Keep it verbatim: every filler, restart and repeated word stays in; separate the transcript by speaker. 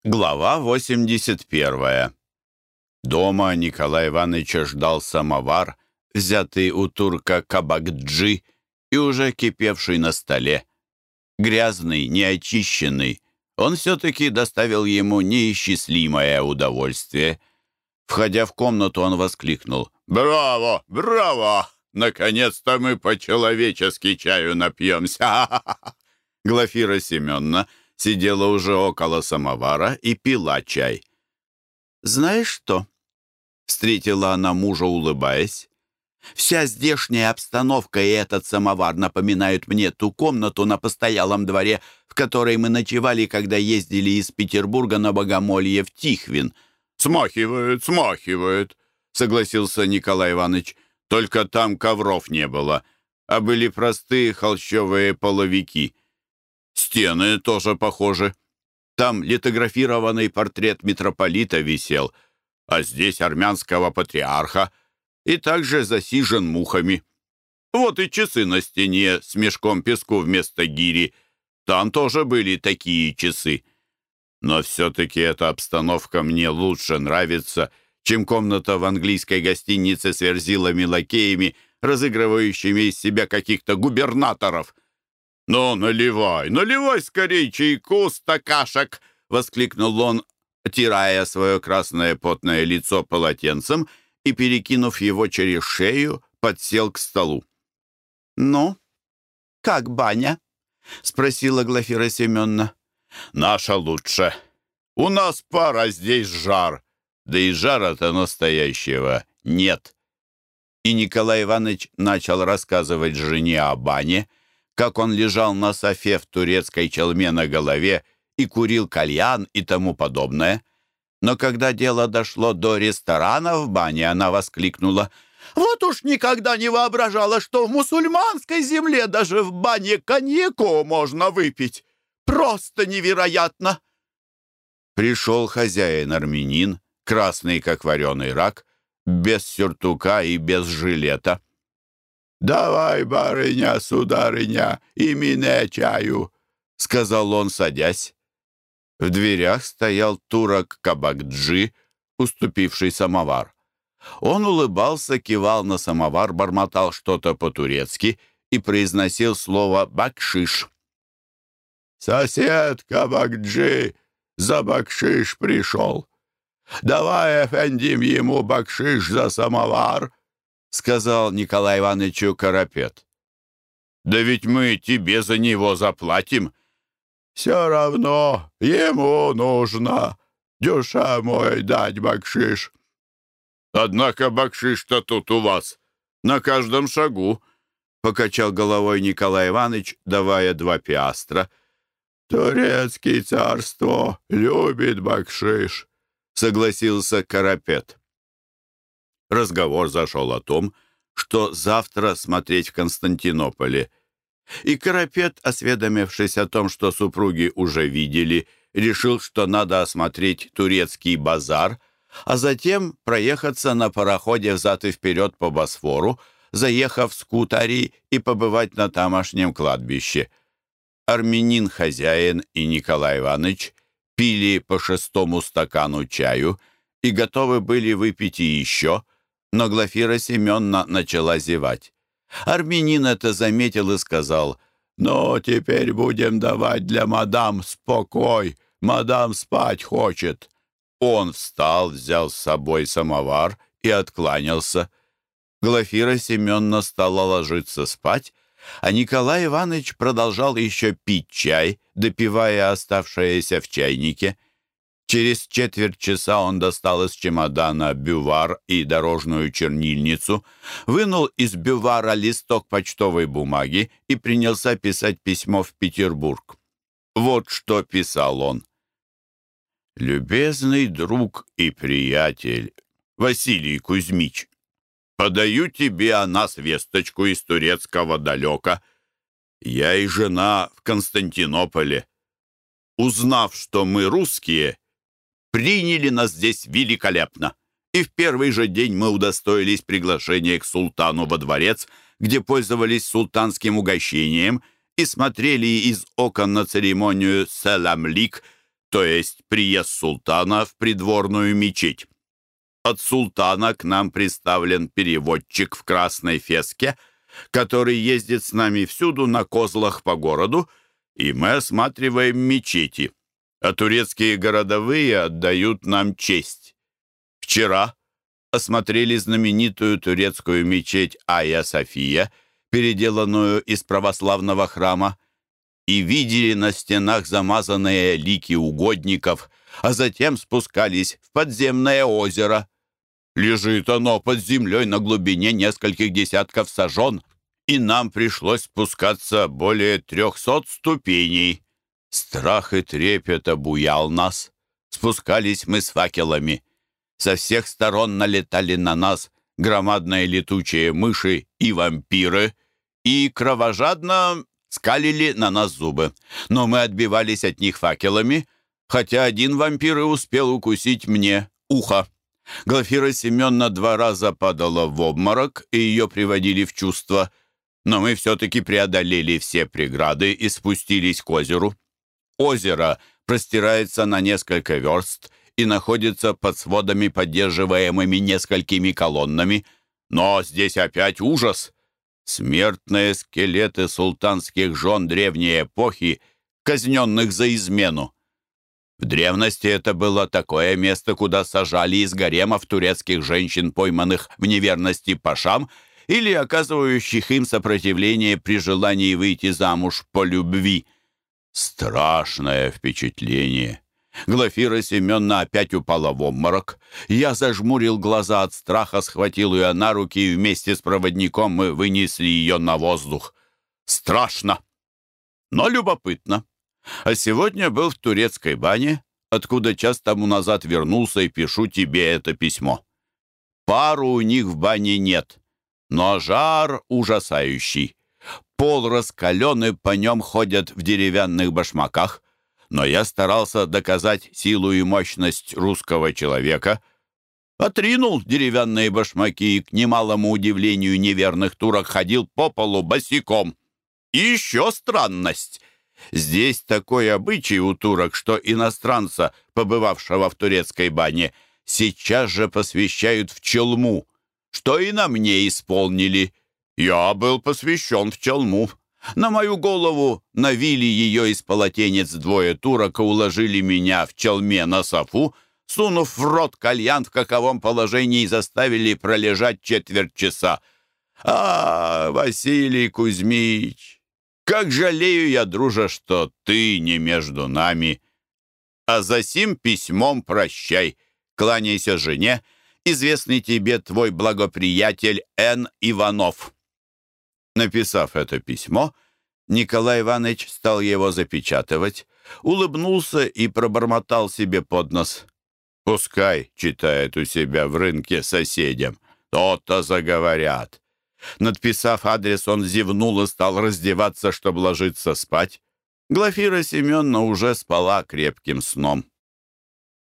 Speaker 1: Глава восемьдесят первая. Дома Николая Ивановича ждал самовар, взятый у турка Кабакджи и уже кипевший на столе. Грязный, неочищенный, он все-таки доставил ему неисчислимое удовольствие. Входя в комнату, он воскликнул: «Браво! Браво! Наконец-то мы по-человечески чаю напьемся!» Глафира Семеновна сидела уже около самовара и пила чай. «Знаешь что?» — встретила она мужа, улыбаясь. «Вся здешняя обстановка и этот самовар напоминают мне ту комнату на постоялом дворе, в которой мы ночевали, когда ездили из Петербурга на богомолье в Тихвин». «Смахивает, смахивает», — согласился Николай Иванович. «Только там ковров не было, а были простые холщовые половики. Стены тоже похожи. Там литографированный портрет митрополита висел, а здесь армянского патриарха, и также засижен мухами. Вот и часы на стене с мешком песку вместо гири. Там тоже были такие часы. Но все-таки эта обстановка мне лучше нравится, чем комната в английской гостинице с верзилами-лакеями, разыгрывающими из себя каких-то губернаторов». «Ну, наливай, наливай скорей чайку, стакашек!» — воскликнул он, отирая свое красное потное лицо полотенцем и, перекинув его через шею, подсел к столу. «Ну, как баня?» — спросила Глафира Семеновна. «Наша лучше. У нас пар, а здесь жар. Да и жара-то настоящего нет». И Николай Иванович начал рассказывать жене о бане, как он лежал на софе в турецкой челме на голове и курил кальян и тому подобное. Но когда дело дошло до ресторана в бане, она воскликнула: «Вот уж никогда не воображала, что в мусульманской земле даже в бане коньяку можно выпить. Просто невероятно!» Пришел хозяин-армянин, красный, как вареный рак, без сюртука и без жилета. «Давай, барыня, сударыня, и мне чаю», — сказал он, садясь. В дверях стоял турок Кабакджи, уступивший самовар. Он улыбался, кивал на самовар, бормотал что-то по-турецки и произносил слово «бакшиш». «Сосед Кабакджи за бакшиш пришел. Давай, эфендим, ему бакшиш за самовар», — сказал Николай Ивановичу Карапет. «Да ведь мы тебе за него заплатим». «Все равно ему нужно, дюша мой, дать бакшиш». «Однако бакшиш-то тут у вас на каждом шагу», — покачал головой Николай Иванович, давая два пиастра. «Турецкий царство любит бакшиш», — согласился Карапет. Разговор зашел о том, что завтра смотреть в Константинополе. И Карапет, осведомившись о том, что супруги уже видели, решил, что надо осмотреть турецкий базар, а затем проехаться на пароходе взад и вперед по Босфору, заехав в Скутари и побывать на тамошнем кладбище. Армянин-хозяин и Николай Иванович пили по шестому стакану чаю и готовы были выпить и еще, но Глафира Семеновна начала зевать. Армянин это заметил и сказал: «Ну, теперь будем давать для мадам спокой. Мадам спать хочет». Он встал, взял с собой самовар и откланялся. Глафира Семеновна стала ложиться спать, а Николай Иванович продолжал еще пить чай, допивая оставшееся в чайнике. Через четверть часа он достал из чемодана бювар и дорожную чернильницу, вынул из бювара листок почтовой бумаги и принялся писать письмо в Петербург. Вот что писал он. «Любезный друг и приятель Василий Кузьмич, подаю тебе о нас весточку из турецкого далека. Я и жена в Константинополе. Узнав, что мы русские, приняли нас здесь великолепно, и в первый же день мы удостоились приглашения к султану во дворец, где пользовались султанским угощением и смотрели из окон на церемонию «Селам-лик», то есть приезд султана в придворную мечеть. От султана к нам приставлен переводчик в красной феске, который ездит с нами всюду на козлах по городу, и мы осматриваем мечети, а турецкие городовые отдают нам честь. Вчера осмотрели знаменитую турецкую мечеть Айя-София, переделанную из православного храма, и видели на стенах замазанные лики угодников, а затем спускались в подземное озеро. Лежит оно под землей на глубине нескольких десятков сажен, и нам пришлось спускаться более трехсот ступеней. Страх и трепет обуял нас. Спускались мы с факелами. Со всех сторон налетали на нас громадные летучие мыши и вампиры, и кровожадно скалили на нас зубы. Но мы отбивались от них факелами, хотя один вампир и успел укусить мне ухо. Глафира Семеновна два раза падала в обморок, и ее приводили в чувство, но мы все-таки преодолели все преграды и спустились к озеру. Озеро простирается на несколько верст и находится под сводами, поддерживаемыми несколькими колоннами. Но здесь опять ужас. Смертные скелеты султанских жен древней эпохи, казненных за измену. В древности это было такое место, куда сажали из гаремов турецких женщин, пойманных в неверности пашам или оказывающих им сопротивление при желании выйти замуж по любви. Страшное впечатление. Глафира Семеновна опять упала в обморок. Я зажмурил глаза от страха, схватил ее на руки, и вместе с проводником мы вынесли ее на воздух. Страшно, но любопытно. А сегодня был в турецкой бане, откуда час тому назад вернулся, и пишу тебе это письмо. Пару у них в бане нет, но жар ужасающий. Пол раскаленный, по нем ходят в деревянных башмаках. Но я старался доказать силу и мощность русского человека. Отринул деревянные башмаки и, к немалому удивлению неверных турок, ходил по полу босиком. И еще странность. Здесь такой обычай у турок, что иностранца, побывавшего в турецкой бане, сейчас же посвящают в челму, что и на мне исполнили. Я был посвящен в челму. На мою голову навили ее из полотенец двое турок и уложили меня в челме на софу, сунув в рот кальян в каковом положении, и заставили пролежать четверть часа. А, Василий Кузьмич, как жалею я, дружа, что ты не между нами. А за сим письмом прощай, кланяйся жене, известный тебе твой благоприятель Н. Иванов». Написав это письмо, Николай Иванович стал его запечатывать, улыбнулся и пробормотал себе под нос: «Пускай читает у себя в рынке соседям, то-то заговорят». Надписав адрес, он зевнул и стал раздеваться, чтобы ложиться спать. Глафира Семеновна уже спала крепким сном.